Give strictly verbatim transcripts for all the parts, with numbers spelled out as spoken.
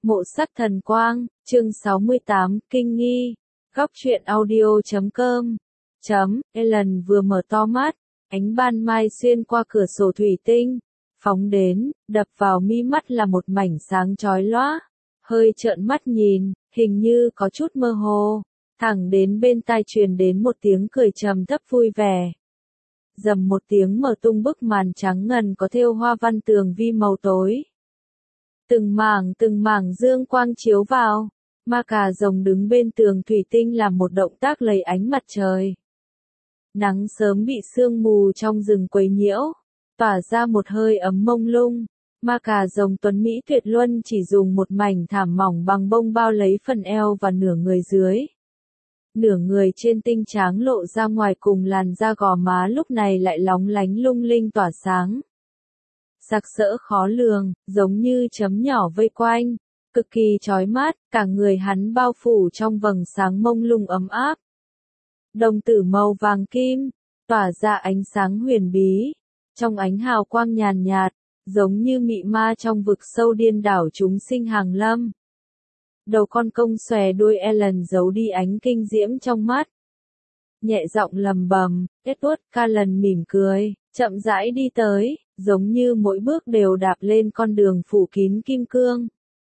Mộ sắc thần quang, chương sáu mươi tám, kinh nghi. Góc truyện audio chấm com. Chấm, Ellen vừa mở to mắt, ánh ban mai xuyên qua cửa sổ thủy tinh, phóng đến, đập vào mi mắt là một mảnh sáng chói lóa. Hơi trợn mắt nhìn, hình như có chút mơ hồ, thẳng đến bên tai truyền đến một tiếng cười trầm thấp vui vẻ. Rầm một tiếng mở tung bức màn trắng ngần có thêu hoa văn tường vi màu tối. Từng mảng từng mảng dương quang chiếu vào, ma cà rồng đứng bên tường thủy tinh làm một động tác lấy ánh mặt trời. Nắng sớm bị sương mù trong rừng quấy nhiễu, tỏa ra một hơi ấm mông lung. Ma cà rồng tuấn Mỹ tuyệt luân chỉ dùng một mảnh thảm mỏng bằng bông bao lấy phần eo và nửa người dưới. Nửa người trên tinh tráng lộ ra ngoài cùng làn da gò má lúc này lại lóng lánh lung linh tỏa sáng. Sặc sỡ khó lường, giống như chấm nhỏ vây quanh, cực kỳ chói mắt, cả người hắn bao phủ trong vầng sáng mông lung ấm áp. Đồng tử màu vàng kim, tỏa ra ánh sáng huyền bí, trong ánh hào quang nhàn nhạt, giống như mị ma trong vực sâu điên đảo chúng sinh hàng lâm. Đầu con công xòe đuôi Ellen giấu đi ánh kinh diễm trong mắt. Nhẹ giọng lầm bầm, Edward Cullen mỉm cười, chậm rãi đi tới, giống như mỗi bước đều đạp lên con đường phủ kín kim cương.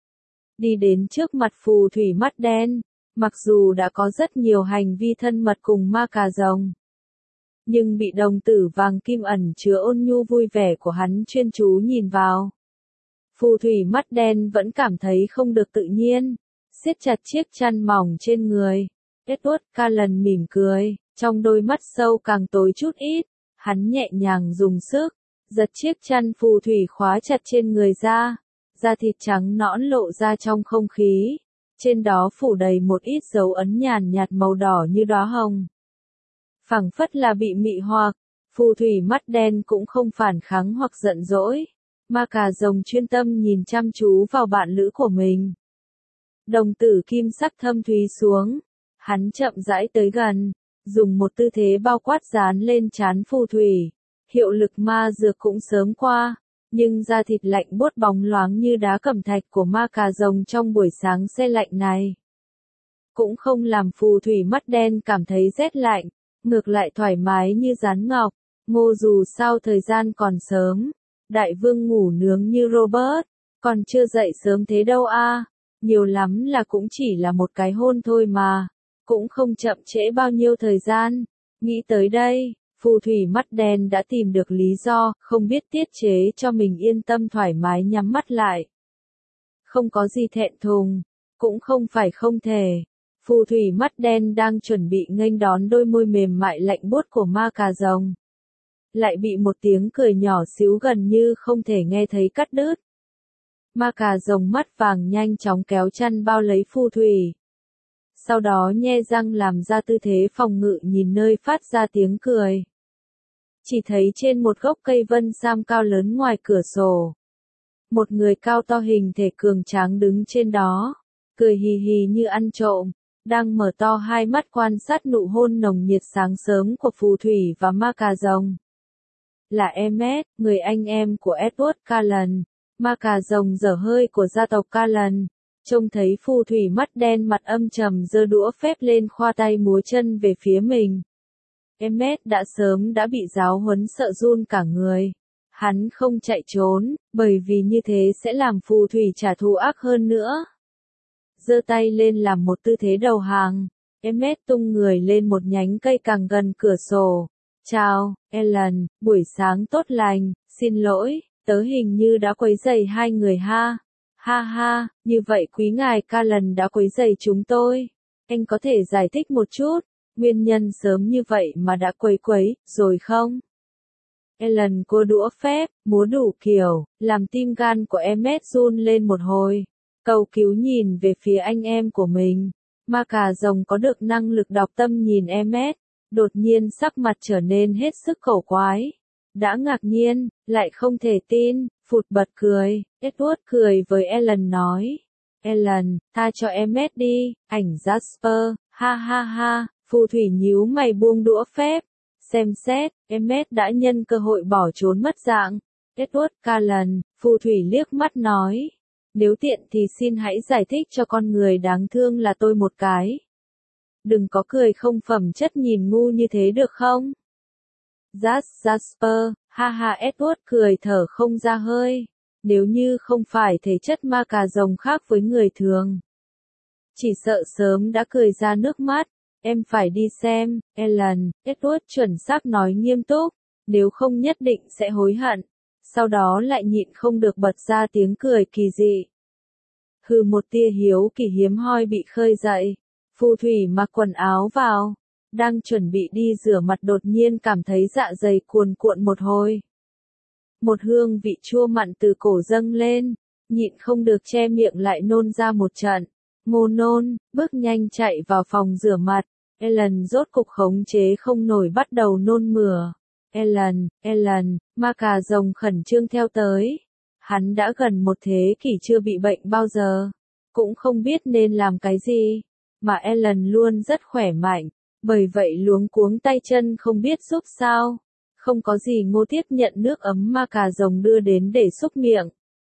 Đi đến trước mặt phù thủy mắt đen, mặc dù đã có rất nhiều hành vi thân mật cùng ma cà rồng, nhưng bị đồng tử vàng kim ẩn chứa ôn nhu vui vẻ của hắn chuyên chú nhìn vào. Phù thủy mắt đen vẫn cảm thấy không được tự nhiên, siết chặt chiếc chăn mỏng trên người. Edward Cullen mỉm cười, trong đôi mắt sâu càng tối chút ít, hắn nhẹ nhàng dùng sức, giật chiếc chăn phù thủy khóa chặt trên người ra, da thịt trắng nõn lộ ra trong không khí, trên đó phủ đầy một ít dấu ấn nhàn nhạt màu đỏ như đóa hồng. Phảng phất là bị mị hoặc, phù thủy mắt đen cũng không phản kháng hoặc giận dỗi. Ma cà rồng chuyên tâm nhìn chăm chú vào bạn lữ của mình. Đồng tử kim sắc thâm thúy xuống, hắn chậm rãi tới gần, dùng một tư thế bao quát dán lên trán phù thủy. Hiệu lực ma dược cũng sớm qua, nhưng da thịt lạnh buốt bóng loáng như đá cẩm thạch của ma cà rồng trong buổi sáng se lạnh này cũng không làm phù thủy mắt đen cảm thấy rét lạnh, ngược lại thoải mái như rán ngọc. Ngô dù sao thời gian còn sớm, đại vương ngủ nướng như Robert, còn chưa dậy sớm thế đâu a, nhiều lắm là cũng chỉ là một cái hôn thôi mà, cũng không chậm trễ bao nhiêu thời gian. Nghĩ tới đây, phù thủy mắt đen đã tìm được lý do, không biết tiết chế cho mình yên tâm thoải mái nhắm mắt lại. Không có gì thẹn thùng, cũng không phải không thể. Phù thủy mắt đen đang chuẩn bị nghênh đón đôi môi mềm mại lạnh buốt của ma cà rồng, lại bị một tiếng cười nhỏ xíu gần như không thể nghe thấy cắt đứt. Ma cà rồng mắt vàng nhanh chóng kéo chăn bao lấy phù thủy. Sau đó nhe răng làm ra tư thế phòng ngự nhìn nơi phát ra tiếng cười. Chỉ thấy trên một gốc cây vân sam cao lớn ngoài cửa sổ, một người cao to hình thể cường tráng đứng trên đó, cười hì hì như ăn trộm, đang mở to hai mắt quan sát nụ hôn nồng nhiệt sáng sớm của phù thủy và ma cà rồng. Là Emmet, người anh em của Edward Cullen, ma cà rồng dở hơi của gia tộc Cullen. Trông thấy phù thủy mắt đen mặt âm trầm giơ đũa phép lên khoa tay múa chân về phía mình. Emmet đã sớm đã bị giáo huấn sợ run cả người. Hắn không chạy trốn, bởi vì như thế sẽ làm phù thủy trả thù ác hơn nữa. Giơ tay lên làm một tư thế đầu hàng. Emmet tung người lên một nhánh cây càng gần cửa sổ. Chào, Ellen, buổi sáng tốt lành, xin lỗi, tớ hình như đã quấy rầy hai người ha. Ha ha, như vậy quý ngài Cullen đã quấy rầy chúng tôi. Anh có thể giải thích một chút, nguyên nhân sớm như vậy mà đã quấy quấy, rồi không? Ellen cô đũa phép, múa đủ kiểu, làm tim gan của Emmet run lên một hồi. Cầu cứu nhìn về phía anh em của mình. Ma cà rồng có được năng lực đọc tâm nhìn Emmet, đột nhiên sắc mặt trở nên hết sức cổ quái. Đã ngạc nhiên, lại không thể tin, phụt bật cười. Edward cười với Ellen nói. Ellen, tha cho Emmet đi, ảnh Jasper, ha ha ha, phù thủy nhíu mày buông đũa phép. Xem xét, Emmet đã nhân cơ hội bỏ trốn mất dạng. Edward Cullen, phù thủy liếc mắt nói. Nếu tiện thì xin hãy giải thích cho con người đáng thương là tôi một cái. Đừng có cười không phẩm chất nhìn ngu như thế được không? Jas Jasper, ha ha Edward cười thở không ra hơi. Nếu như không phải thể chất ma cà rồng khác với người thường. Chỉ sợ sớm đã cười ra nước mắt. Em phải đi xem, Ellen, Edward chuẩn xác nói nghiêm túc. Nếu không nhất định sẽ hối hận. Sau đó lại nhịn không được bật ra tiếng cười kỳ dị. Hừ, một tia hiếu kỳ hiếm hoi bị khơi dậy. Phù thủy mặc quần áo vào. Đang chuẩn bị đi rửa mặt đột nhiên cảm thấy dạ dày cuồn cuộn một hồi. Một hương vị chua mặn từ cổ dâng lên. Nhịn không được che miệng lại nôn ra một trận. Ngô nôn, bước nhanh chạy vào phòng rửa mặt. Ellen rốt cục khống chế không nổi bắt đầu nôn mửa. Ellen, Ellen, ma cà rồng khẩn trương theo tới. Hắn đã gần một thế kỷ chưa bị bệnh bao giờ. Cũng không biết nên làm cái gì. Mà Ellen luôn rất khỏe mạnh. Bởi vậy luống cuống tay chân không biết giúp sao. Không có gì ngô tiếp nhận nước ấm ma cà rồng đưa đến để xúc miệng.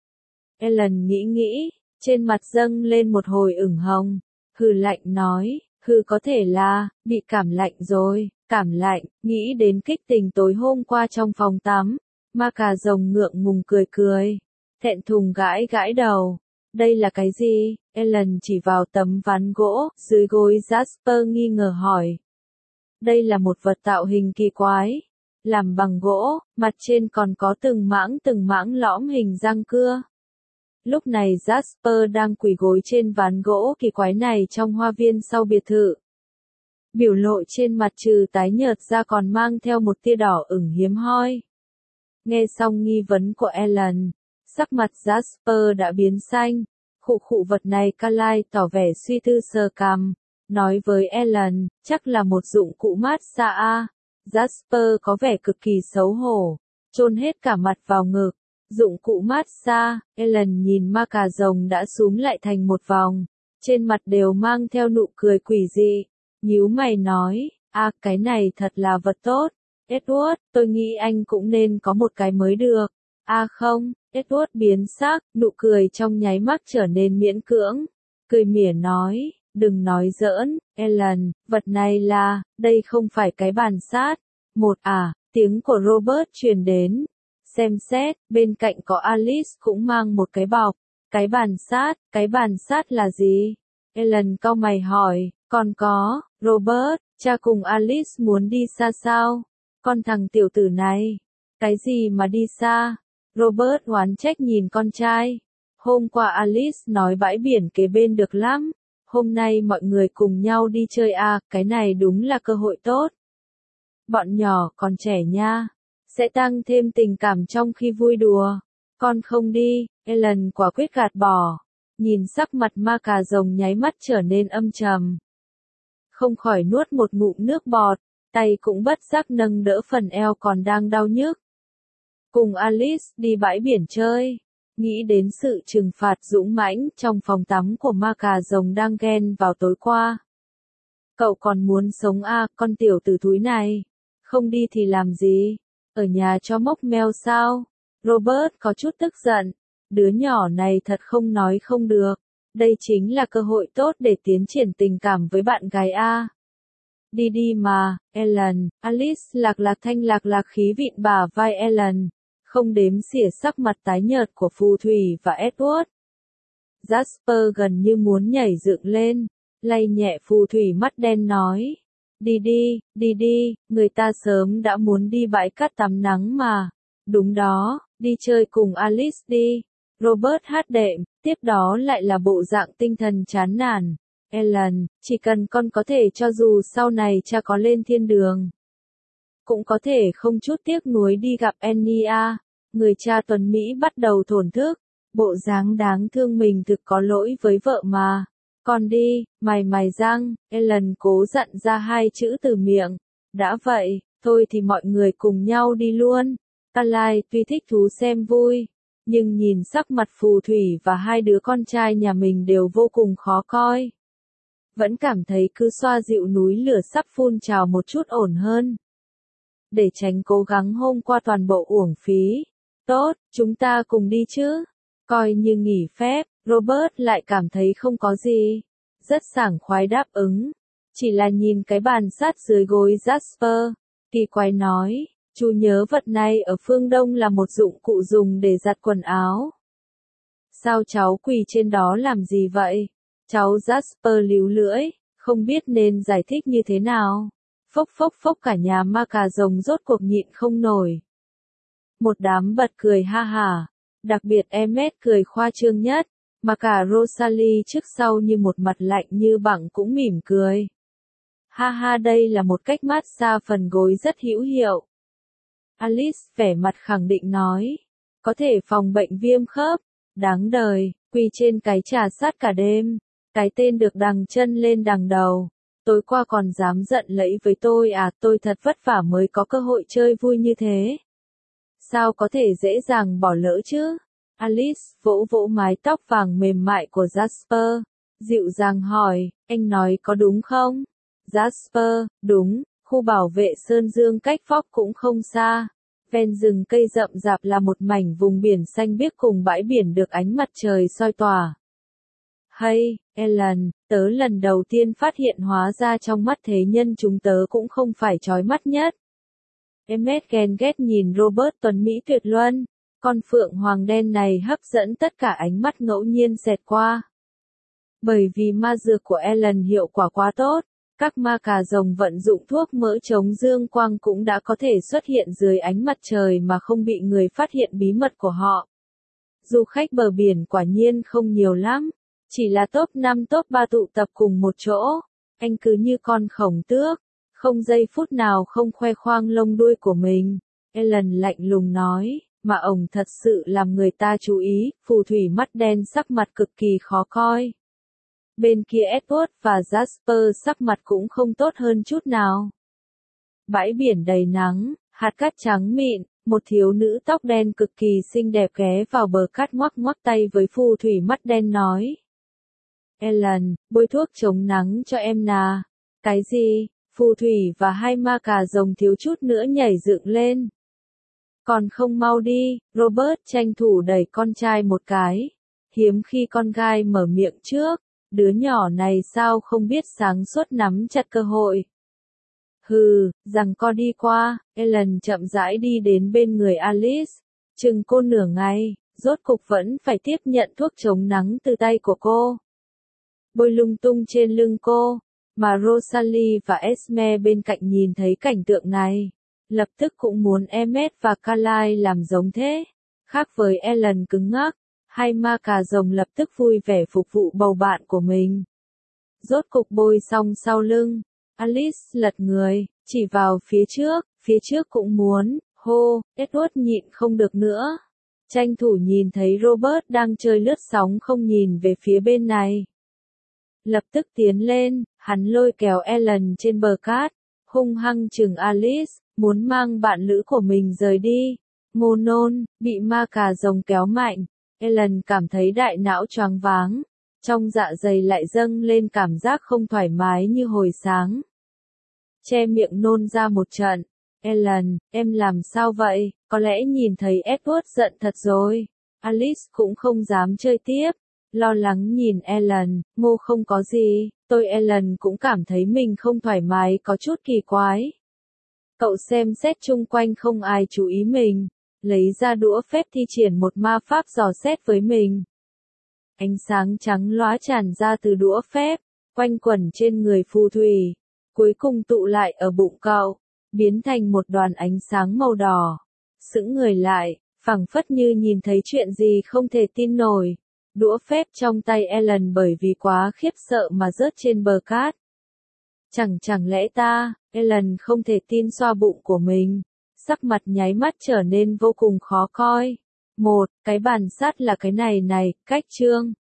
Ellen nghĩ nghĩ, trên mặt dâng lên một hồi ửng hồng. Hừ lạnh nói, hừ có thể là, bị cảm lạnh rồi, cảm lạnh, nghĩ đến kích tình tối hôm qua trong phòng tắm. Ma cà rồng ngượng ngùng cười cười, thẹn thùng gãi gãi đầu. Đây là cái gì? Ellen chỉ vào tấm ván gỗ, dưới gối Jasper nghi ngờ hỏi. Đây là một vật tạo hình kỳ quái. Làm bằng gỗ, mặt trên còn có từng mảng từng mảng lõm hình răng cưa. Lúc này Jasper đang quỳ gối trên ván gỗ kỳ quái này trong hoa viên sau biệt thự. Biểu lộ trên mặt trừ tái nhợt ra còn mang theo một tia đỏ ửng hiếm hoi. Nghe xong nghi vấn của Ellen, sắc mặt Jasper đã biến xanh. Khụ khụ vật này Carly tỏ vẻ suy tư sờ cằm, nói với Ellen, chắc là một dụng cụ mát xa a. Jasper có vẻ cực kỳ xấu hổ, chôn hết cả mặt vào ngực. Dụng cụ mát xa, Ellen nhìn ma cà rồng đã xúm lại thành một vòng, trên mặt đều mang theo nụ cười quỷ dị, nhíu mày nói, a cái này thật là vật tốt. Edward, tôi nghĩ anh cũng nên có một cái mới được. A không, Edward biến sắc, nụ cười trong nháy mắt trở nên miễn cưỡng. Cười mỉa nói, đừng nói giỡn, Ellen, vật này là, đây không phải cái bàn sát. Một à, tiếng của Robert truyền đến. Xem xét, bên cạnh có Alice cũng mang một cái bọc. Cái bàn sát, cái bàn sát là gì? Ellen cau mày hỏi, còn có, Robert, cha cùng Alice muốn đi xa sao? Con thằng tiểu tử này. Cái gì mà đi xa? Robert oán trách nhìn con trai. Hôm qua Alice nói bãi biển kế bên được lắm. Hôm nay mọi người cùng nhau đi chơi à, cái này đúng là cơ hội tốt. Bọn nhỏ còn trẻ nha. Sẽ tăng thêm tình cảm trong khi vui đùa. Con không đi, Ellen quả quyết gạt bỏ. Nhìn sắc mặt ma cà rồng nháy mắt trở nên âm trầm. Không khỏi nuốt một ngụm nước bọt, tay cũng bất giác nâng đỡ phần eo còn đang đau nhức. Cùng Alice đi bãi biển chơi. Nghĩ đến sự trừng phạt dũng mãnh trong phòng tắm của ma cà rồng đang ghen vào tối qua. Cậu còn muốn sống à, con tiểu tử thúi này. Không đi thì làm gì? Ở nhà cho mốc meo sao? Robert có chút tức giận. Đứa nhỏ này thật không nói không được. Đây chính là cơ hội tốt để tiến triển tình cảm với bạn gái A. Đi đi mà, Ellen, Alice lạc lạc thanh lạc lạc khí vịn bả vai Ellen. Không đếm xỉa sắc mặt tái nhợt của phù thủy và Edward. Jasper gần như muốn nhảy dựng lên, lay nhẹ phù thủy mắt đen nói. Đi đi, đi đi, người ta sớm đã muốn đi bãi cát tắm nắng mà. Đúng đó, đi chơi cùng Alice đi. Robert hát đệm, tiếp đó lại là bộ dạng tinh thần chán nản. Ellen, chỉ cần con có thể cho dù sau này cha có lên thiên đường. Cũng có thể không chút tiếc nuối đi gặp Enya. Người cha tuấn Mỹ bắt đầu thổn thức. Bộ dáng đáng thương mình thực có lỗi với vợ mà. Con đi, mày mày răng, Ellen cố dặn ra hai chữ từ miệng. Đã vậy, thôi thì mọi người cùng nhau đi luôn. Carly tuy thích thú xem vui, nhưng nhìn sắc mặt phù thủy và hai đứa con trai nhà mình đều vô cùng khó coi. Vẫn cảm thấy cứ xoa dịu núi lửa sắp phun trào một chút ổn hơn. Để tránh cố gắng hôm qua toàn bộ uổng phí. Tốt, chúng ta cùng đi chứ. Coi như nghỉ phép, Robert lại cảm thấy không có gì. Rất sảng khoái đáp ứng. Chỉ là nhìn cái bàn sát dưới gối Jasper. Kỳ quái nói, chú nhớ vật này ở phương Đông là một dụng cụ dùng để giặt quần áo. Sao cháu quỳ trên đó làm gì vậy? Cháu Jasper líu lưỡi, không biết nên giải thích như thế nào. Phốc phốc phốc cả nhà ma cà rồng rốt cuộc nhịn không nổi. Một đám bật cười ha hả. Đặc biệt Emmet cười khoa trương nhất, mà cả Rosalie trước sau như một mặt lạnh như băng cũng mỉm cười. Ha ha, đây là một cách mát xa phần gối rất hữu hiệu. Alice vẻ mặt khẳng định nói. Có thể phòng bệnh viêm khớp. Đáng đời, quỳ trên cái trà sát cả đêm. Cái tên được đằng chân lên đằng đầu. Tối qua còn dám giận lẫy với tôi à, tôi thật vất vả mới có cơ hội chơi vui như thế. Sao có thể dễ dàng bỏ lỡ chứ? Alice vỗ vỗ mái tóc vàng mềm mại của Jasper. Dịu dàng hỏi, anh nói có đúng không? Jasper, đúng, khu bảo vệ Sơn Dương cách Phóc cũng không xa. Ven rừng cây rậm rạp là một mảnh vùng biển xanh biếc cùng bãi biển được ánh mặt trời soi tỏa. Hay, Ellen, tớ lần đầu tiên phát hiện hóa ra trong mắt thế nhân chúng tớ cũng không phải chói mắt nhất. Emmet ghen ghét nhìn Robert tuấn Mỹ tuyệt luân. Con phượng hoàng đen này hấp dẫn tất cả ánh mắt ngẫu nhiên xẹt qua. Bởi vì ma dược của Ellen hiệu quả quá tốt, các ma cà rồng vận dụng thuốc mỡ chống dương quang cũng đã có thể xuất hiện dưới ánh mặt trời mà không bị người phát hiện bí mật của họ. Du khách bờ biển quả nhiên không nhiều lắm, chỉ là top năm top ba tụ tập cùng một chỗ. Anh cứ như con khổng tước, không giây phút nào không khoe khoang lông đuôi của mình. Ellen lạnh lùng nói, mà ổng thật sự làm người ta chú ý. Phù thủy mắt đen sắc mặt cực kỳ khó coi. Bên kia Edward và Jasper sắc mặt cũng không tốt hơn chút nào. Bãi biển đầy nắng, hạt cát trắng mịn, một thiếu nữ tóc đen cực kỳ xinh đẹp ghé vào bờ cát ngoắc ngoắc tay với phù thủy mắt đen nói. Ellen, bôi thuốc chống nắng cho em nà. Cái gì? Phù thủy và hai ma cà rồng thiếu chút nữa nhảy dựng lên. Còn không mau đi, Robert tranh thủ đẩy con trai một cái. Hiếm khi con gái mở miệng trước. Đứa nhỏ này sao không biết sáng suốt nắm chặt cơ hội. Hừ, rằng co đi qua, Ellen chậm rãi đi đến bên người Alice. Chừng cô nửa ngày, rốt cục vẫn phải tiếp nhận thuốc chống nắng từ tay của cô. Bôi lung tung trên lưng cô, mà Rosalie và Esme bên cạnh nhìn thấy cảnh tượng này. Lập tức cũng muốn Emmet và Carlisle làm giống thế. Khác với Ellen cứng ngắc. Hai ma cà rồng lập tức vui vẻ phục vụ bầu bạn của mình. Rốt cục bôi xong sau lưng, Alice lật người, chỉ vào phía trước, phía trước cũng muốn, hô, Edward nhịn không được nữa. Tranh thủ nhìn thấy Robert đang chơi lướt sóng không nhìn về phía bên này. Lập tức tiến lên, hắn lôi kéo Ellen trên bờ cát, hung hăng chừng Alice, muốn mang bạn lữ của mình rời đi. Ngô nôn, bị ma cà rồng kéo mạnh. Ellen cảm thấy đại não choáng váng, trong dạ dày lại dâng lên cảm giác không thoải mái như hồi sáng. Che miệng nôn ra một trận. Ellen, em làm sao vậy? Có lẽ nhìn thấy Edward giận thật rồi. Alice cũng không dám chơi tiếp. Lo lắng nhìn Ellen, ngô không có gì, tôi Ellen cũng cảm thấy mình không thoải mái có chút kỳ quái. Cậu xem xét chung quanh không ai chú ý mình. Lấy ra đũa phép thi triển một ma pháp dò xét với mình. Ánh sáng trắng lóa tràn ra từ đũa phép, quanh quẩn trên người phù thủy, cuối cùng tụ lại ở bụng cậu, biến thành một đoàn ánh sáng màu đỏ. Sững người lại, phảng phất như nhìn thấy chuyện gì không thể tin nổi. Đũa phép trong tay Ellen bởi vì quá khiếp sợ mà rớt trên bờ cát. Chẳng chẳng lẽ ta, Ellen không thể tin xoa bụng của mình. Sắc mặt nháy mắt trở nên vô cùng khó coi. Một, cái bàn sắt là cái này này, cách chương.